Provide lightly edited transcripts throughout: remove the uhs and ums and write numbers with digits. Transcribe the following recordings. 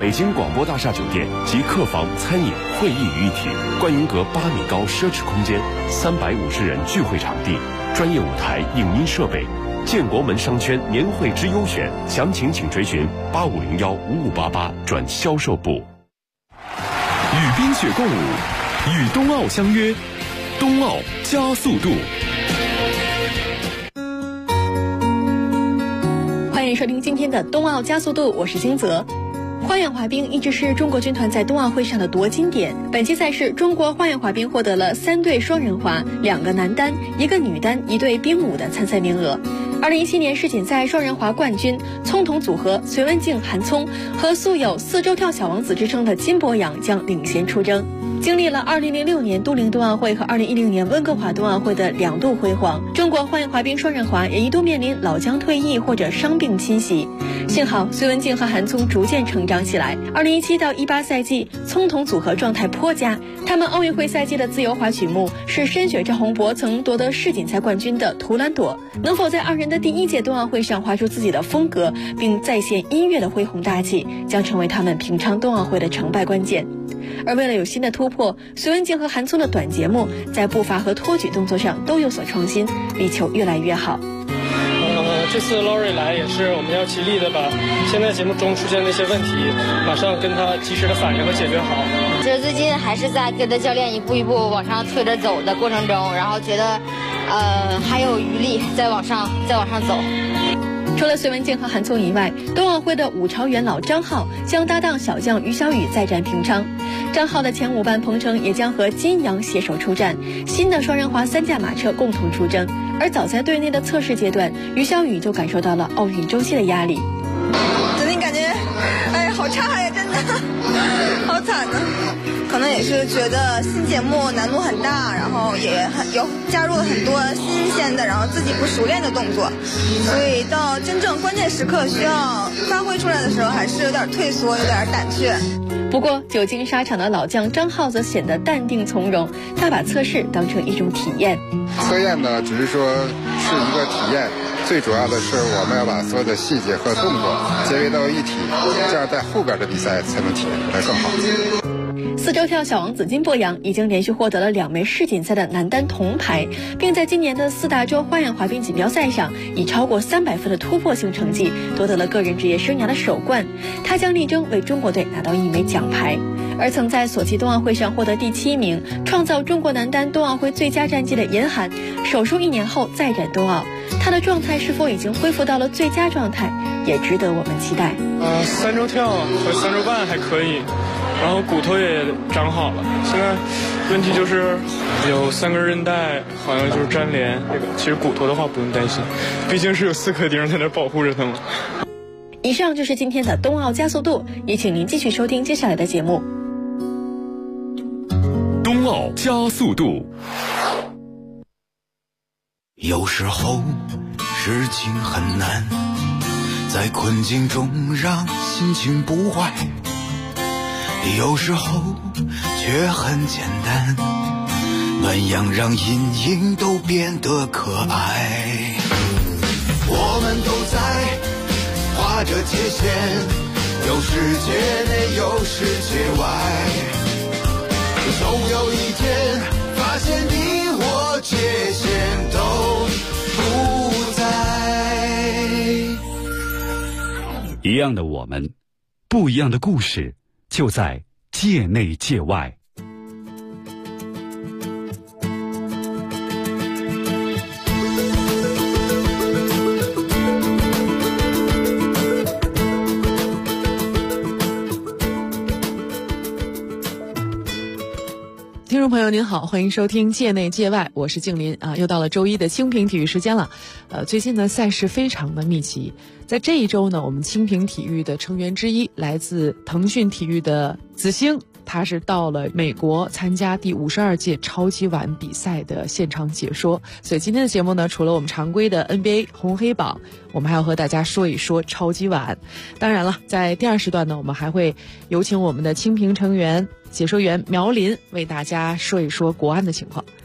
北京广播大厦酒店集客房、餐饮、会议于一体，观云阁8米高奢侈空间，350人聚会场地，专业舞台、影音设备。建国门商圈年会之优选，详情请垂询85015588转销售部。 与冰雪共舞，与冬奥相约，冬奥加速度。 欢迎收听今天的冬奥加速度，我是金泽。花样滑冰一直是中国军团在冬奥会上的夺金点。本期赛事，中国花样滑冰获得了3对双人滑、2个男单、1个女单、1对冰舞的参赛名额。2017年世锦赛双人滑冠军葱桶组合隋文静、韩聪和素有4周跳小王子之称的金博洋将领衔出征。经历了2006年都灵冬奥会和2010年温哥华冬奥会的2度辉煌，中国花样滑冰双人滑也一度面临老将退役或者伤病侵袭。幸好隋文静和韩聪逐渐成长起来。2017到18赛季，葱桶组合状态颇佳。他们奥运会赛季的自由滑曲目是深雪赵宏博曾夺得世锦赛冠军的《图兰朵》。能否在2人的第1届冬奥会上画出自己的风格，并再现音乐的恢宏大气，将成为他们平昌冬奥会的成败关键。而为了有新的突破，隋文静和韩聪的短节目在步伐和托举动作上都有所创新，力求越来越好。 这次 Lori 来也是我们要极力的把现在节目中出现的一些问题马上跟他及时的反应和解决好。 这最近还是在跟着教练一步一步往上推着走的过程中，然后觉得还有余力再往上走。 除了隋文静和韩聪以外，冬奥会的5朝元老张浩将搭档小将于小雨再战平昌。张浩的前5班彭程也将和金阳携手出战，新的双人滑3驾马车共同出征。而早在队内的测试阶段，于小雨就感受到了奥运周期的压力。 最近感觉，好差呀，真的，好惨呢。可能也是觉得新节目难度很大，然后也有加入了很多新鲜的，然后自己不熟练的动作，所以到真正关键时刻需要发挥出来的时候，还是有点退缩，有点胆怯。 不过久经沙场的老将张浩则显得淡定从容，他把测试当成一种体验。 测验呢，只是说是一个体验，最主要的是我们要把所有的细节和动作结合到一体，这样在后边的比赛才能体验出来更好。 4周跳小王子金博洋已经连续获得了2枚世锦赛的男单铜牌，并在今年的4大洲花样滑冰锦标赛上以超过300分的突破性成绩夺得了个人职业生涯的首冠。他将力争为中国队拿到1枚奖牌。而曾在索契冬奥会上获得第7名，创造中国男单冬奥会最佳战绩的严寒，手术1年后再战冬奥，他的状态是否已经恢复到了最佳状态，也值得我们期待。 3周跳和3周半还可以，然后骨头也长好了。现在问题就是有3根韧带，好像就是粘连。这个其实骨头的话不用担心，毕竟是有4颗钉在那保护着它嘛。 以上就是今天的冬奥加速度，也请您继续收听接下来的节目。 冬奥加速度。 有时候事情很难，在困境中让心情不坏，有时候却很简单，暖阳让阴影都变得可爱。我们都在划着界限，有世界内有世界外，总有一天发现你我界限都不在。 一样的我们，不一样的故事，就在界内界外。 听众朋友您好，欢迎收听界内界外，我是静林啊，又到了周一的清平体育时间了。最近呢赛事非常的密集，在这一周呢，我们清平体育的成员之一，来自腾讯体育的子星，他是到了美国参加第52届超级碗比赛的现场解说。所以今天的节目呢，除了我们常规的 NBA 红黑榜，我们还要和大家说一说超级碗。当然了，在第2时段呢，我们还会有请我们的清平成员解说员苗林为大家说一说国安的情况。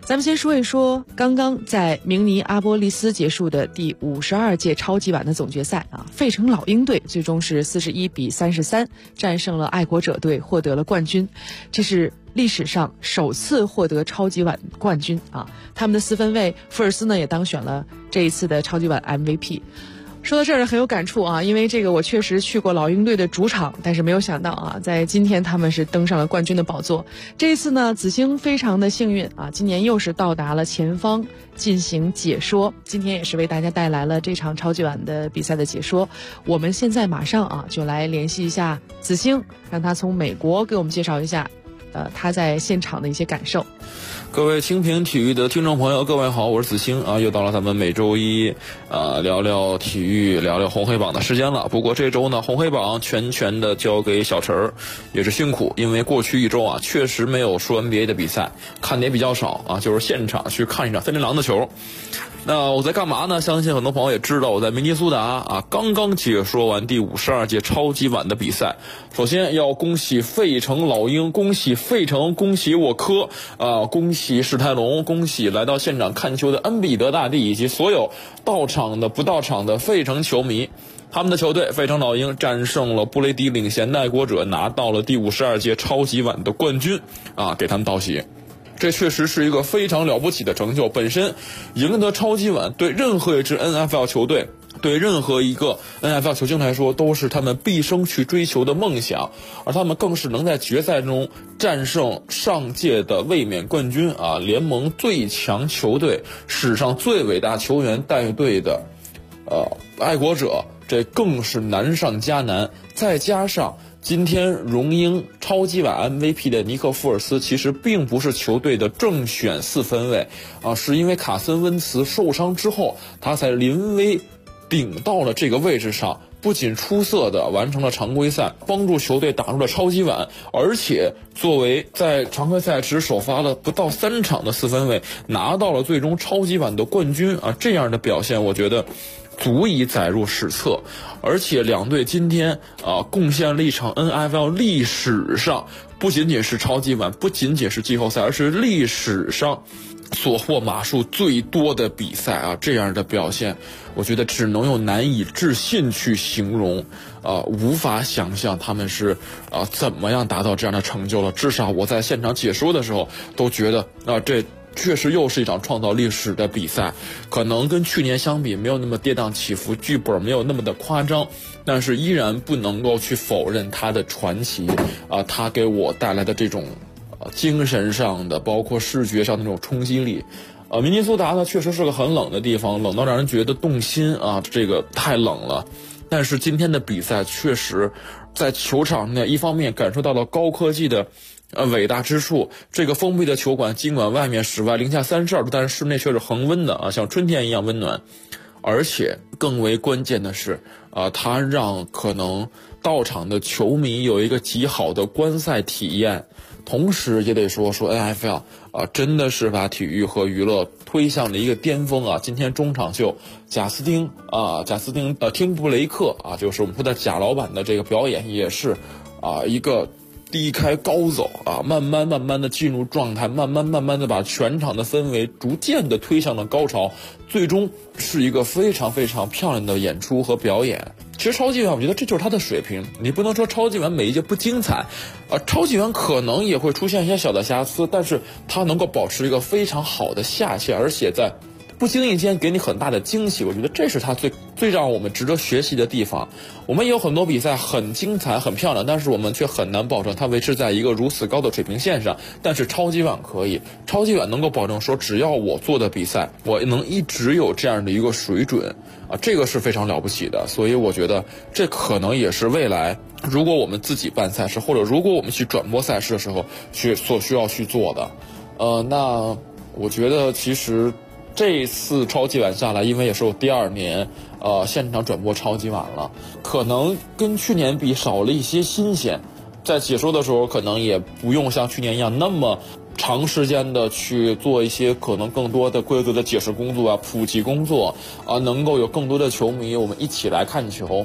咱们先说一说刚刚在明尼阿波利斯结束的第52届超级碗的总决赛啊，费城老鹰队最终是41比33战胜了爱国者队，获得了冠军。这是历史上首次获得超级碗冠军啊！他们的四分卫福尔斯呢也当选了这一次的超级碗 MVP。说到这儿很有感触啊，因为这个我确实去过老鹰队的主场，但是没有想到啊，在今天他们是登上了冠军的宝座。这一次呢，子星非常的幸运啊，今年又是到达了前方进行解说，今天也是为大家带来了这场超级碗的比赛的解说。我们现在马上啊就来联系一下子星，让他从美国给我们介绍一下他在现场的一些感受。 各位清平体育的听众朋友，各位好，我是子星啊，又到了咱们每周一聊聊体育、聊聊红黑榜的时间了。不过这周呢，红黑榜全的交给小陈儿，也是辛苦，因为过去一周啊，确实没有说 NBA 的比赛，看的也比较少啊，就是现场去看一场森林狼的球。那我在干嘛呢？相信很多朋友也知道，我在明尼苏达啊，刚刚解说完第52届超级碗的比赛。首先要恭喜费城老鹰，恭喜费城，恭喜我科恭喜史泰龙，恭喜来到现场看球的恩比德大帝以及所有到场的不到场的费城球迷。他们的球队费城老鹰战胜了布雷迪领衔的爱国者，拿到了第52届超级碗的冠军啊，给他们道喜。这确实是一个非常了不起的成就，本身赢得超级碗对任何一支 NFL 球队，对任何一个 NFL 球星来说都是他们毕生去追求的梦想，而他们更是能在决赛中战胜上届的卫冕冠军啊，联盟最强球队，史上最伟大球员带队的爱国者，这更是难上加难。再加上今天荣膺超级碗 MVP 的尼克福尔斯其实并不是球队的正选四分卫啊，是因为卡森温茨受伤之后，他才临危顶到了这个位置上，不仅出色的完成了常规赛，帮助球队打入了超级碗，而且作为在常规赛只首发了不到3场的四分卫，拿到了最终超级碗的冠军啊，这样的表现我觉得足以载入史册。而且两队今天贡献了一场 NFL 历史上不仅仅是超级碗，不仅仅是季后赛，而是历史上所获码数最多的比赛啊，这样的表现我觉得只能用难以置信去形容，无法想象他们是怎么样达到这样的成就了。至少我在现场解说的时候都觉得这确实又是一场创造历史的比赛，可能跟去年相比没有那么跌宕起伏，剧本没有那么的夸张，但是依然不能够去否认它的传奇它给我带来的这种精神上的包括视觉上的那种冲击力。明尼苏达呢确实是个很冷的地方，冷到让人觉得动心啊，这个太冷了。但是今天的比赛确实在球场内一方面感受到了高科技的伟大之处，这个封闭的球馆尽管外面室外零下32度，但是室内却是恒温的啊，像春天一样温暖。而且更为关键的是它让可能到场的球迷有一个极好的观赛体验。同时也得说 NFL 真的是把体育和娱乐推向了一个巅峰啊！今天中场秀贾斯汀汀布雷克就是我们说的贾老板的这个表演也是一个低开高走慢慢的进入状态，慢慢的把全场的氛围逐渐的推向了高潮，最终是一个非常非常漂亮的演出和表演。其实超级碗我觉得这就是他的水平，你不能说超级碗每一届不精彩超级碗可能也会出现一些小的瑕疵，但是他能够保持一个非常好的下限，而且在不经意间给你很大的惊喜，我觉得这是他最让我们值得学习的地方。我们也有很多比赛很精彩很漂亮，但是我们却很难保证它维持在一个如此高的水平线上。但是超级碗可以，超级碗能够保证说只要我做的比赛我能一直有这样的一个水准这个是非常了不起的。所以我觉得这可能也是未来如果我们自己办赛事，或者如果我们去转播赛事的时候所需要去做的。那我觉得其实这次超级碗下来，因为也是我第2年现场转播超级碗了，可能跟去年比少了一些新鲜，在解说的时候可能也不用像去年一样那么长时间的去做一些可能更多的规则的解释工作普及工作能够有更多的球迷我们一起来看球。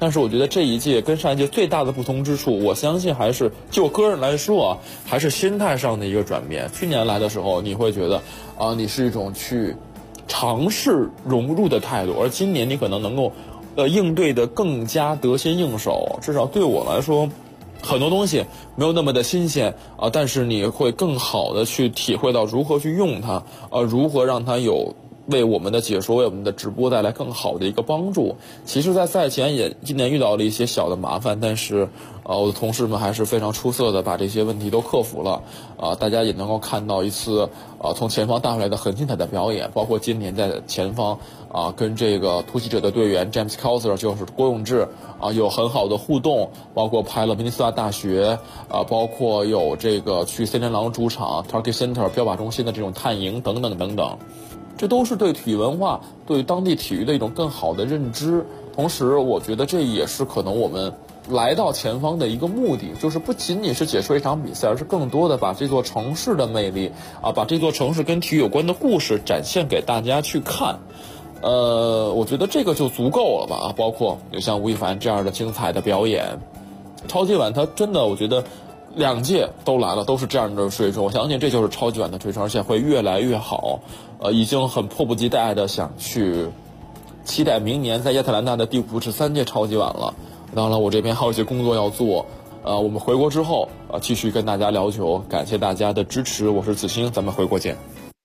但是我觉得这一届跟上一届最大的不同之处，我相信还是就个人来说啊，还是心态上的一个转变。去年来的时候，你会觉得你是一种去尝试融入的态度，而今年你可能能够应对的更加得心应手。至少对我来说，很多东西没有那么的新鲜但是你会更好的去体会到如何去用它如何让它有为我们的解说为我们的直播带来更好的一个帮助。其实在赛前也今年遇到了一些小的麻烦，但是我的同事们还是非常出色的把这些问题都克服了大家也能够看到一次从前方带回来的很精彩的表演，包括今年在前方跟这个突袭者的队员 James Cowser 就是郭永志有很好的互动，包括拍了明尼苏达大学包括有这个去森林狼主场 Target Center 标靶中心的这种探营等等等等，这都是对体育文化对当地体育的一种更好的认知。同时我觉得这也是可能我们来到前方的一个目的，就是不仅仅是解说一场比赛，而是更多的把这座城市的魅力把这座城市跟体育有关的故事展现给大家去看。我觉得这个就足够了吧包括有像吴亦凡这样的精彩的表演。超级碗它真的我觉得2届都来了，都是这样的水准，我相信这就是超级碗的水准，而且会越来越好。已经很迫不及待的想去期待明年在亚特兰大的第53届超级碗了。当然了，我这边还有一些工作要做。我们回国之后继续跟大家聊球，感谢大家的支持，我是子星，咱们回国见。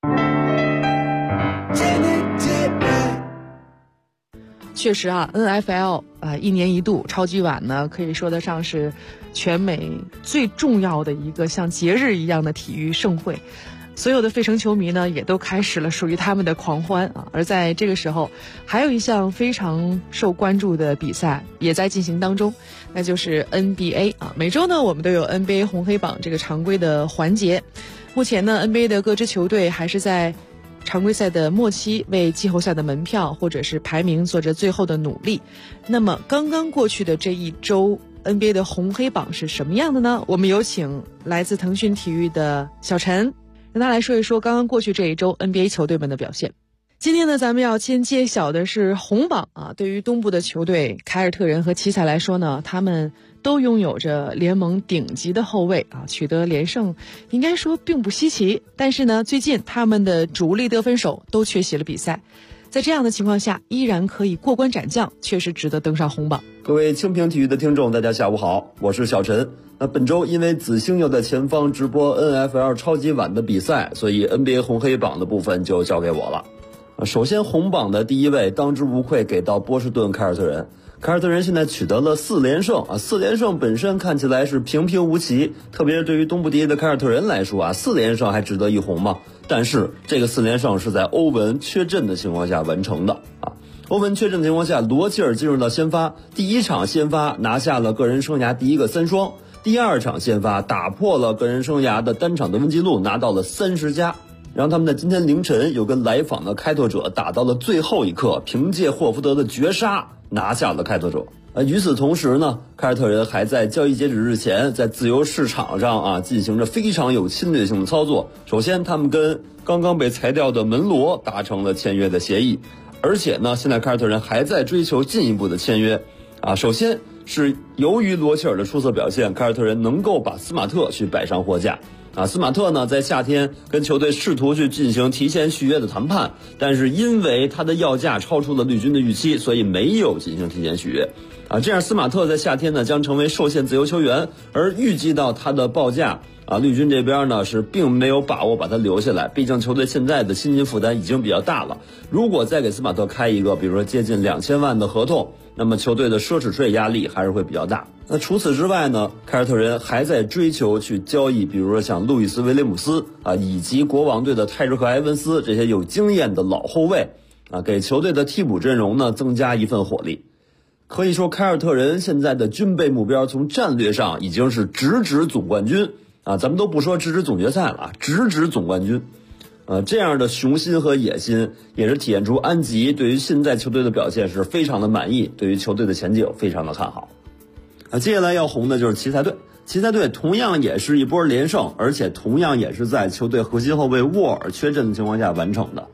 确实NFL 1年1度超级碗呢，可以说得上是全美最重要的一个像节日一样的体育盛会。所有的费城球迷呢，也都开始了属于他们的狂欢而在这个时候，还有一项非常受关注的比赛也在进行当中，那就是 NBA 每周呢，我们都有 NBA 红黑榜这个常规的环节。目前呢 NBA 的各支球队还是在常规赛的末期为季后赛的门票或者是排名做着最后的努力。那么刚刚过去的这一周 NBA 的红黑榜是什么样的呢？我们有请来自腾讯体育的小陈，跟他来说一说刚刚过去这一周 NBA 球队们的表现。今天呢，咱们要先揭晓的是红榜对于东部的球队凯尔特人和奇才来说呢，他们都拥有着联盟顶级的后卫取得连胜应该说并不稀奇。但是呢，最近他们的主力得分手都缺席了比赛，在这样的情况下依然可以过关斩将，确实值得登上红榜。 各位清平体育的听众，大家下午好，我是小陈。那本周因为子星要在前方直播 NFL 超级碗的比赛，所以 NBA 红黑榜的部分就交给我了。首先红榜的第一位当之无愧给到波士顿凯尔特人。凯尔特人现在取得了4连胜4连胜本身看起来是平平无奇，特别是对于东部第一的凯尔特人来说4连胜还值得一红吗？但是这个4连胜是在欧文缺阵的情况下完成的欧文缺阵的情况下，罗齐尔进入到先发，第一场先发拿下了个人生涯第一个3双，第二场先发打破了个人生涯的单场得分记录，拿到了30加。然后他们在今天凌晨有跟来访的开拓者打到了最后一刻，凭借霍福德的绝杀拿下了开拓者。与此同时呢，凯尔特人还在交易截止日前在自由市场上进行着非常有侵略性的操作。首先他们跟刚刚被裁掉的门罗达成了签约的协议，而且呢现在凯尔特人还在追求进一步的签约首先是由于罗齐尔的出色表现，凯尔特人能够把斯马特去摆上货架斯马特呢在夏天跟球队试图去进行提前续约的谈判，但是因为他的要价超出了绿军的预期，所以没有进行提前续约这样斯马特在夏天呢将成为受限自由球员，而预计到他的报价绿军这边呢是并没有把握把他留下来，毕竟球队现在的薪金负担已经比较大了，如果再给斯马特开一个比如说接近2000万的合同，那么球队的奢侈税压力还是会比较大。那除此之外呢，凯尔特人还在追求去交易比如说像路易斯威廉姆斯以及国王队的泰瑞克埃文斯这些有经验的老后卫给球队的替补阵容呢增加一份火力。可以说凯尔特人现在的军备目标从战略上已经是直指总冠军咱们都不说直指总决赛了直指总冠军这样的雄心和野心也是体现出安吉对于现在球队的表现是非常的满意，对于球队的前景非常的看好接下来要红的就是奇才队。奇才队同样也是一波连胜，而且同样也是在球队核心后卫沃尔缺阵的情况下完成的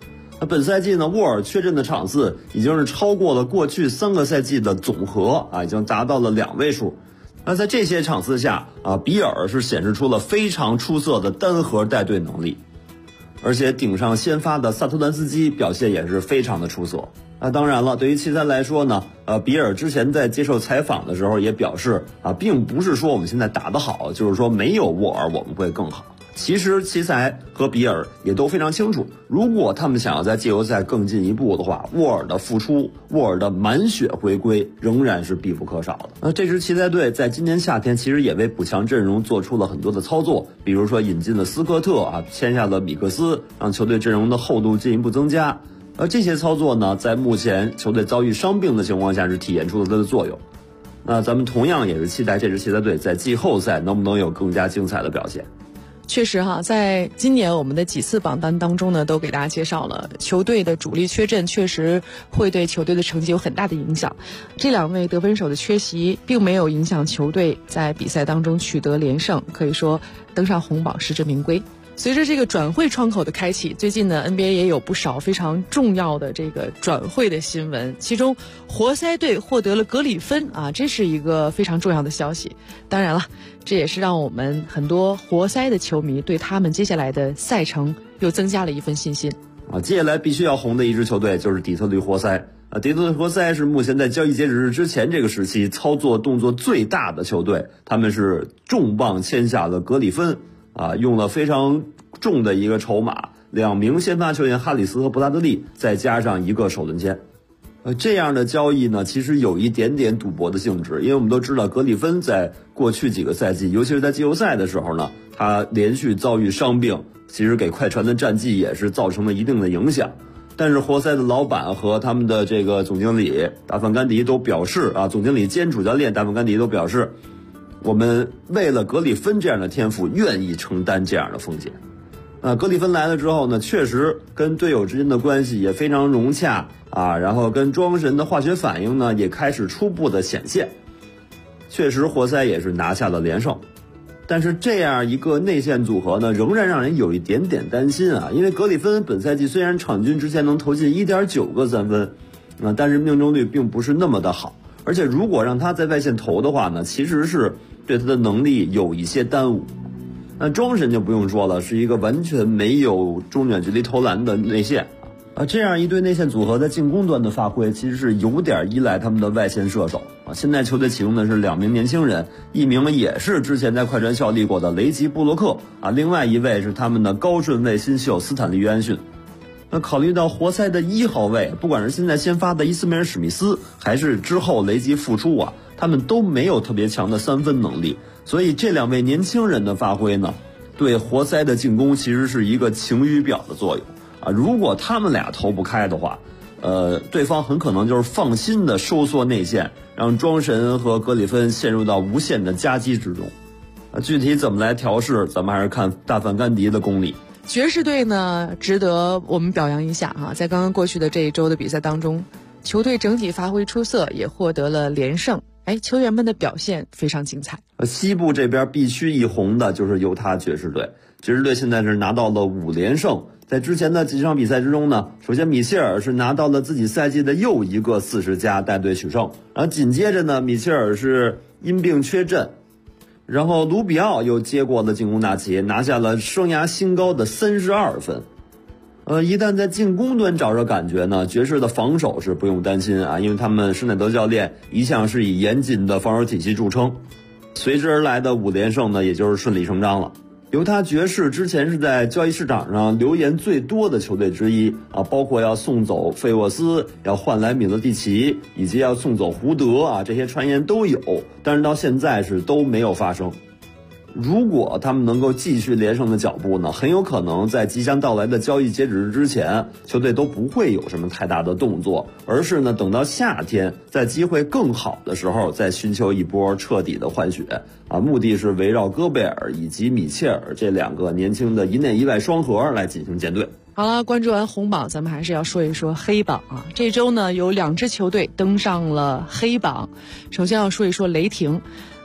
那本赛季呢，沃尔缺阵的场次已经是超过了过去3个赛季的总和啊，已经达到了2位数。那在这些场次下啊，比尔是显示出了非常出色的单核带队能力，而且顶上先发的萨托兰斯基表现也是非常的出色。那当然了，对于奇才来说呢，比尔之前在接受采访的时候也表示啊，并不是说我们现在打得好，就是说没有沃尔我们会更好。其实奇才和比尔也都非常清楚，如果他们想要在季后赛更进一步的话，沃尔的复出，沃尔的满血回归仍然是必不可少的。那这支奇才队在今年夏天其实也为补强阵容做出了很多的操作，比如说引进了斯科特啊，签下了米克斯，让球队阵容的厚度进一步增加。而这些操作呢，在目前球队遭遇伤病的情况下是体现出了它的作用。那咱们同样也是期待这支奇才队在季后赛能不能有更加精彩的表现。 确实哈，在今年我们的几次榜单当中呢，都给大家介绍了球队的主力缺阵确实会对球队的成绩有很大的影响。这2位得分手的缺席并没有影响球队在比赛当中取得连胜，可以说登上红榜实至名归。随着这个转会窗口的开启，最近呢 NBA 也有不少非常重要的这个转会的新闻，其中活塞队获得了格里芬啊，这是一个非常重要的消息。当然了，这也是让我们很多活塞的球迷对他们接下来的赛程又增加了一份信心啊。接下来必须要红的一支球队就是底特律活塞啊。底特律活塞是目前在交易截止日之前这个时期操作动作最大的球队，他们是重磅签下了格里芬啊，用了非常重的一个筹码，2名先发球员哈里斯和布拉德利，再加上1个首轮签。这样的交易呢，其实有一点点赌博的性质，因为我们都知道格里芬在过去几个赛季，尤其是在季后赛的时候呢，他连续遭遇伤病，其实给快船的战绩也是造成了一定的影响。但是活塞的老板和他们的这个总经理达范甘迪都表示啊，总经理兼主教练达范甘迪都表示，我们为了格里芬这样的天赋，愿意承担这样的风险。格里芬来了之后呢，确实跟队友之间的关系也非常融洽啊，然后跟庄神的化学反应呢也开始初步的显现。确实活塞也是拿下了连胜，但是这样一个内线组合呢，仍然让人有一点点担心啊，因为格里芬本赛季虽然场均之前能投进 1.9 个3分但是命中率并不是那么的好，而且如果让他在外线投的话呢，其实是对他的能力有一些耽误。那庄神就不用说了，是一个完全没有中远距离投篮的内线啊。这样一对内线组合在进攻端的发挥，其实是有点依赖他们的外线射手啊。现在球队启用的是2名年轻人，一名也是之前在快船效力过的雷吉布洛克啊，另外一位是他们的高顺位新秀斯坦利约翰逊。那考虑到活塞的1号位，不管是现在先发的伊斯梅尔史密斯，还是之后雷吉复出啊，他们都没有特别强的3分能力，所以这2位年轻人的发挥呢，对活塞的进攻其实是一个晴雨表的作用啊。如果他们俩投不开的话，对方很可能就是放心的收缩内线，让庄神和格里芬陷入到无限的夹击之中。具体怎么来调试，咱们还是看大范甘迪的功力。 爵士队呢，值得我们表扬一下哈，在刚刚过去的这一周的比赛当中，球队整体发挥出色，也获得了连胜。球员们的表现非常精彩。 西部这边必须一红的就是犹他爵士队，爵士队现在是拿到了5连胜。在之前的几场比赛之中呢，首先米切尔是拿到了自己赛季的又一个40加带队取胜，然后紧接着呢，米切尔是因病缺阵，然后卢比奥又接过了进攻大旗，拿下了生涯新高的32分。一旦在进攻端找着感觉呢，爵士的防守是不用担心啊，因为他们施耐德教练一向是以严谨的防守体系著称，随之而来的5连胜呢，也就是顺理成章了。犹他爵士之前是在交易市场上留言最多的球队之一啊，包括要送走费沃斯，要换来米勒蒂奇，以及要送走胡德啊，这些传言都有，但是到现在是都没有发生。如果他们能够继续连胜的脚步呢，很有可能在即将到来的交易截止日之前，球队都不会有什么太大的动作，而是呢等到夏天在机会更好的时候再寻求一波彻底的换血啊，目的是围绕戈贝尔以及米切尔这2个年轻的一内一外双核来进行建队。 好了，关注完红榜，咱们还是要说一说黑榜啊。这周呢有2支球队登上了黑榜，首先要说一说雷霆。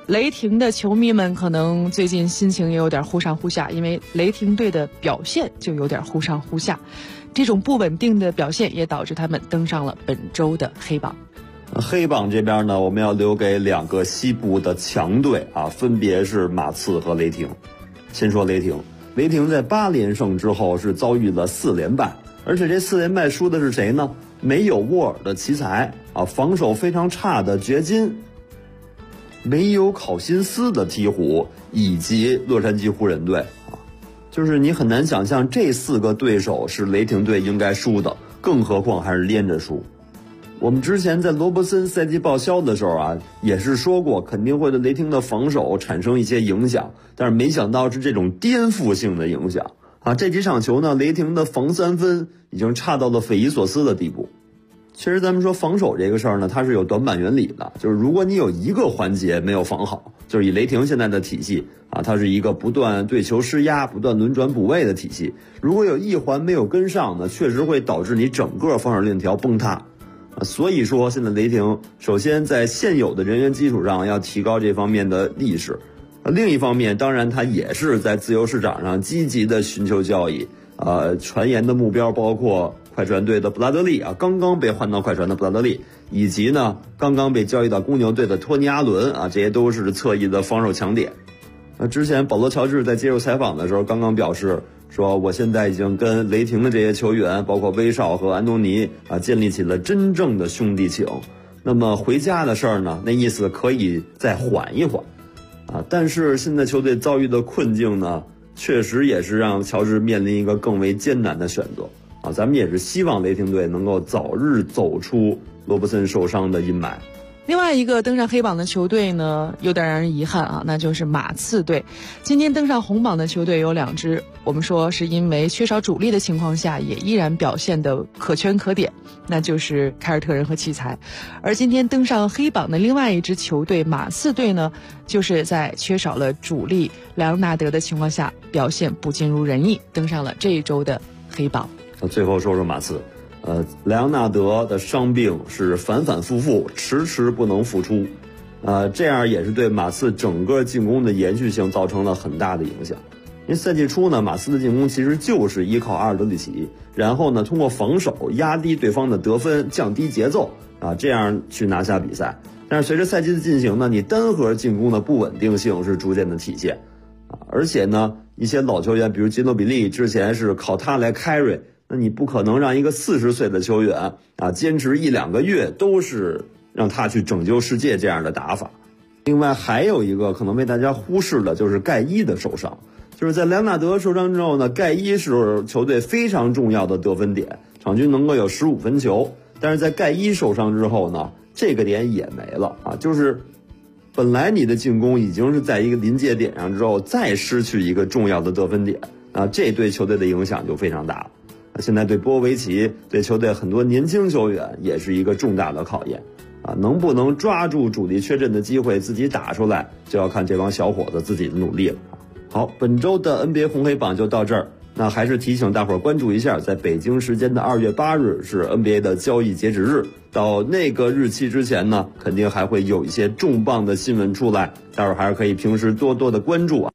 雷霆的球迷们可能最近心情也有点忽上忽下，因为雷霆队的表现就有点忽上忽下，这种不稳定的表现也导致他们登上了本周的黑榜。 黑榜这边呢，我们要留给2个西部的强队啊，分别是马刺和雷霆。先说雷霆，雷霆在8连胜之后是遭遇了4连败，而且这4连败输的是谁呢？没有沃尔的奇才啊，防守非常差的掘金，没有考辛斯的鹈鹕，以及洛杉矶湖人队啊，就是你很难想象这4个对手是雷霆队应该输的，更何况还是连着输。我们之前在罗伯森赛季报销的时候啊，也是说过肯定会对雷霆的防守产生一些影响，但是没想到是这种颠覆性的影响啊！这几场球呢，雷霆的防3分已经差到了匪夷所思的地步。其实咱们说防守这个事儿呢，它是有短板原理的，就是如果你有一个环节没有防好，就是以雷霆现在的体系啊，它是一个不断对球施压、不断轮转补位的体系，如果有一环没有跟上呢，确实会导致你整个防守链条崩塌。所以说现在雷霆首先在现有的人员基础上要提高这方面的意识，另一方面当然他也是在自由市场上积极的寻求交易，传言的目标包括快船队的布拉德利啊，刚刚被换到快船的布拉德利，以及呢刚刚被交易到公牛队的托尼阿伦啊，这些都是侧翼的防守强点。之前保罗乔治在接受采访的时候刚刚表示说，我现在已经跟雷霆的这些球员，包括威少和安东尼啊，建立起了真正的兄弟情。那么回家的事儿呢，那意思可以再缓一缓啊。但是现在球队遭遇的困境呢，确实也是让乔治面临一个更为艰难的选择啊。咱们也是希望雷霆队能够早日走出罗伯森受伤的阴霾。 另外一个登上黑榜的球队呢，有点让人遗憾啊，那就是马刺队。今天登上红榜的球队有2支，我们说是因为缺少主力的情况下，也依然表现得可圈可点，那就是凯尔特人和奇才。而今天登上黑榜的另外一支球队马刺队呢，就是在缺少了主力莱昂纳德的情况下，表现不尽如人意，登上了这一周的黑榜。 最后说说马刺。莱昂纳德的伤病是反反复复，迟迟不能复出，这样也是对马刺整个进攻的延续性造成了很大的影响。因为赛季初呢，马刺的进攻其实就是依靠阿尔德里奇，然后呢通过防守压低对方的得分，降低节奏啊，这样去拿下比赛。但是随着赛季的进行呢，你单核进攻的不稳定性是逐渐的体现啊，而且呢一些老球员，比如吉诺比利之前是靠他来 carry。那你不可能让一个40岁的球员啊坚持1-2个月都是让他去拯救世界这样的打法。另外还有一个可能被大家忽视的就是盖伊的受伤，就是在莱昂纳德受伤之后呢，盖伊是球队非常重要的得分点，场均能够有15分球，但是在盖伊受伤之后呢，这个点也没了啊，就是本来你的进攻已经是在一个临界点上之后，再失去一个重要的得分点啊，这对球队的影响就非常大了。现在对波维奇，对球队很多年轻球员也是一个重大的考验啊，能不能抓住主力缺阵的机会自己打出来，就要看这帮小伙子自己的努力了。好，本周的 NBA 红黑榜就到这儿，那还是提醒大伙儿关注一下，在北京时间的2月8日是 NBA 的交易截止日，到那个日期之前呢，肯定还会有一些重磅的新闻出来，待会儿还是可以平时多多的关注啊。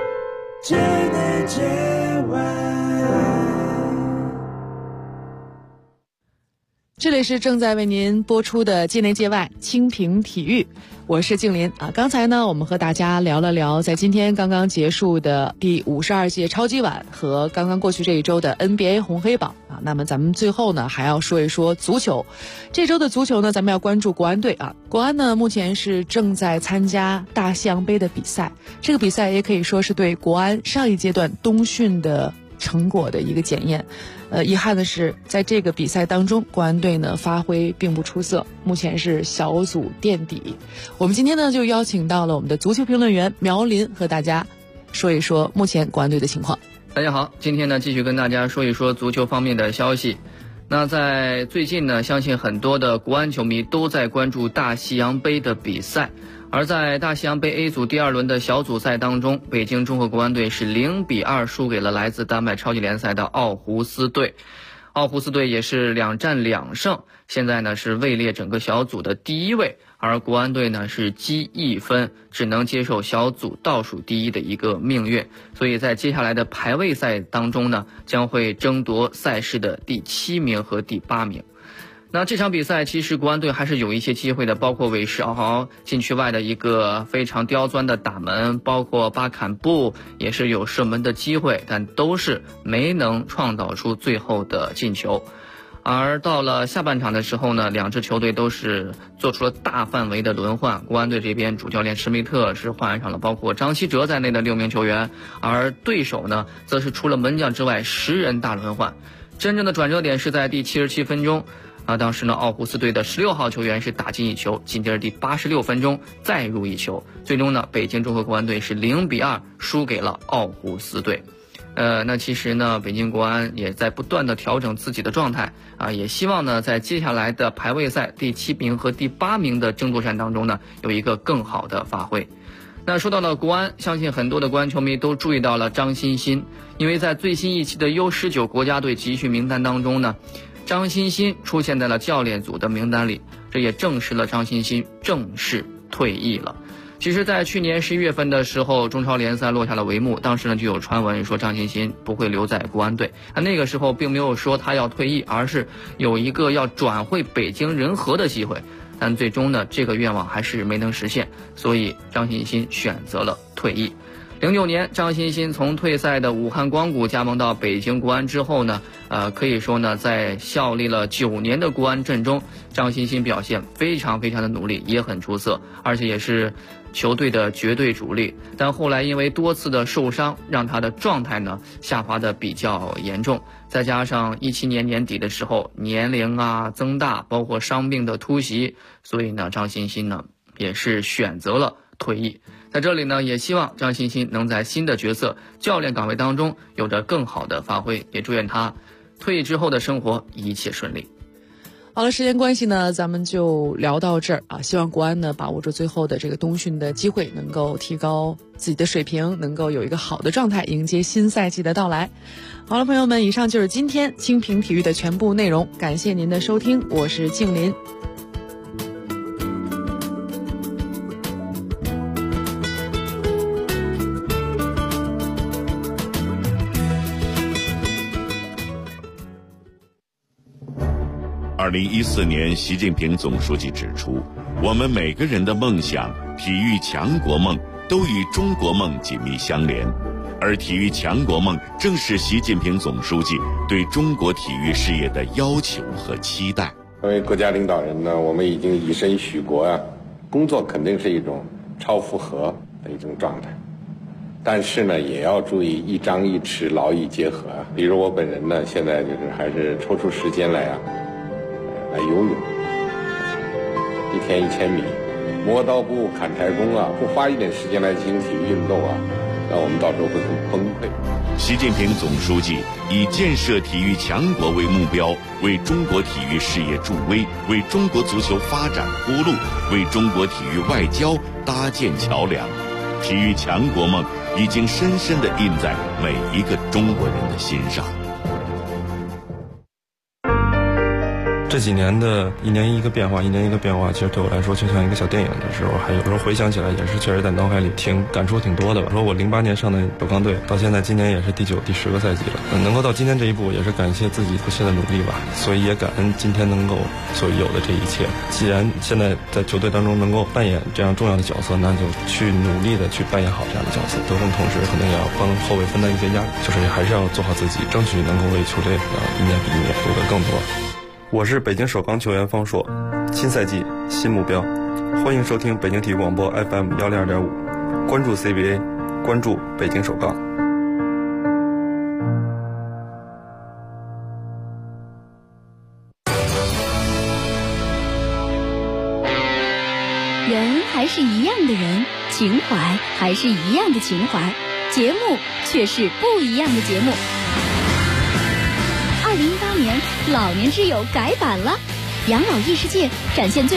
这里是正在为您播出的界内界外蜻蜓体育，我是静林啊。刚才呢，我们和大家聊了聊在今天刚刚结束的第52届超级碗和刚刚过去这一周的 NBA 红黑榜啊。那么咱们最后呢，还要说一说足球。这周的足球呢，咱们要关注国安队啊。国安呢，目前是正在参加大西洋杯的比赛，这个比赛也可以说是对国安上一阶段冬训的成果的一个检验。遗憾的是，在这个比赛当中，国安队呢发挥并不出色，目前是小组垫底。我们今天呢就邀请到了我们的足球评论员苗林，和大家说一说目前国安队的情况。 大家好，今天呢继续跟大家说一说足球方面的消息。那在最近呢，相信很多的国安球迷都在关注大西洋杯的比赛。而在大西洋杯 A 组第2轮的小组赛当中，北京中赫国安队是0-2输给了来自丹麦超级联赛的奥胡斯队。 奥胡斯队也是2战2胜，现在呢是位列整个小组的第1位，而国安队呢是积1分，只能接受小组倒数第1的一个命运。所以在接下来的排位赛当中呢，将会争夺赛事的第7名和第8名。那这场比赛其实国安队还是有一些机会的，包括韦世豪禁区外的一个非常刁钻的打门，包括巴坎布也是有射门的机会，但都是没能创造出最后的进球。而到了下半场的时候呢，2支球队都是做出了大范围的轮换。国安队这边主教练施密特是换上了包括张稀哲在内的6名球员，而对手呢则是除了门将之外10人大轮换。真正的转折点是在第77分钟。当时呢，奥胡斯队的16号球员是打进1球，紧接着第86分钟再入1球，最终呢，北京中赫国安队是0-2输给了奥胡斯队。那其实呢，北京国安也在不断的调整自己的状态也希望呢，在接下来的排位赛第7名和第8名的争夺战当中呢，有一个更好的发挥。那说到了国安，相信很多的国安球迷都注意到了张欣欣，因为在最新一期的 U19 国家队集训名单当中呢，张欣欣出现在了教练组的名单里，这也证实了张欣欣正式退役了。其实在去年11月份的时候，中超联赛落下了帷幕，当时呢就有传闻说张欣欣不会留在国安队，那个时候并没有说他要退役，而是有一个要转会北京人和的机会，但最终呢这个愿望还是没能实现，所以张欣欣选择了退役。09年，张欣欣从退赛的武汉光谷加盟到北京国安之后呢，可以说呢，在效力了9年的国安阵中，张欣欣表现非常的努力，也很出色，而且也是球队的绝对主力。但后来因为多次的受伤，让他的状态呢下滑的比较严重，再加上17年年底的时候年龄增大，包括伤病的突袭，所以呢，张欣欣呢也是选择了退役。在这里呢，也希望张欣欣能在新的角色教练岗位当中有着更好的发挥，也祝愿他退役之后的生活一切顺利。 好了，时间关系呢，咱们就聊到这儿希望国安呢把握住最后的这个冬训的机会，能够提高自己的水平，能够有一个好的状态迎接新赛季的到来。好了，朋友们，以上就是今天清平体育的全部内容，感谢您的收听，我是静林。 2014年，习近平总书记指出，我们每个人的梦想、体育强国梦都与中国梦紧密相连，而体育强国梦正是习近平总书记对中国体育事业的要求和期待。 作为国家领导人呢，我们已经以身许国工作肯定是一种超负荷的一种状态，但是呢，也要注意一张一弛，劳逸结合比如我本人呢，现在就是还是抽出时间来游泳，1天1000米，磨刀不误砍柴工不花一点时间来进行体育运动那我们到时候会很崩溃。 习近平总书记以建设体育强国为目标，为中国体育事业助威，为中国足球发展铺路，为中国体育外交搭建桥梁。体育强国梦已经深深地印在每一个中国人的心上。 这几年的一年一个变化，其实对我来说就像一个小电影的时候，还有时候回想起来也是确实在脑海里感触挺多的吧。说我08年上的首钢队，到现在今年也是第9、第10个赛季了，能够到今天这一步，也是感谢自己不懈的努力吧。所以也感恩今天能够所有的这一切。既然现在在球队当中能够扮演这样重要的角色，那就去努力的去扮演好这样的角色。得分同时可能也要帮后卫分担一些压力，就是还是要做好自己，争取能够为球队一年比一年做得更多。我是北京首钢球员方硕，新赛季新目标，欢迎收听北京体育广播 FM 102.5，关注 CBA， 关注北京首钢。 人还是一样的人，情怀还是一样的情怀，节目却是不一样的节目。2018年老年之友改版了，养老异世界展现最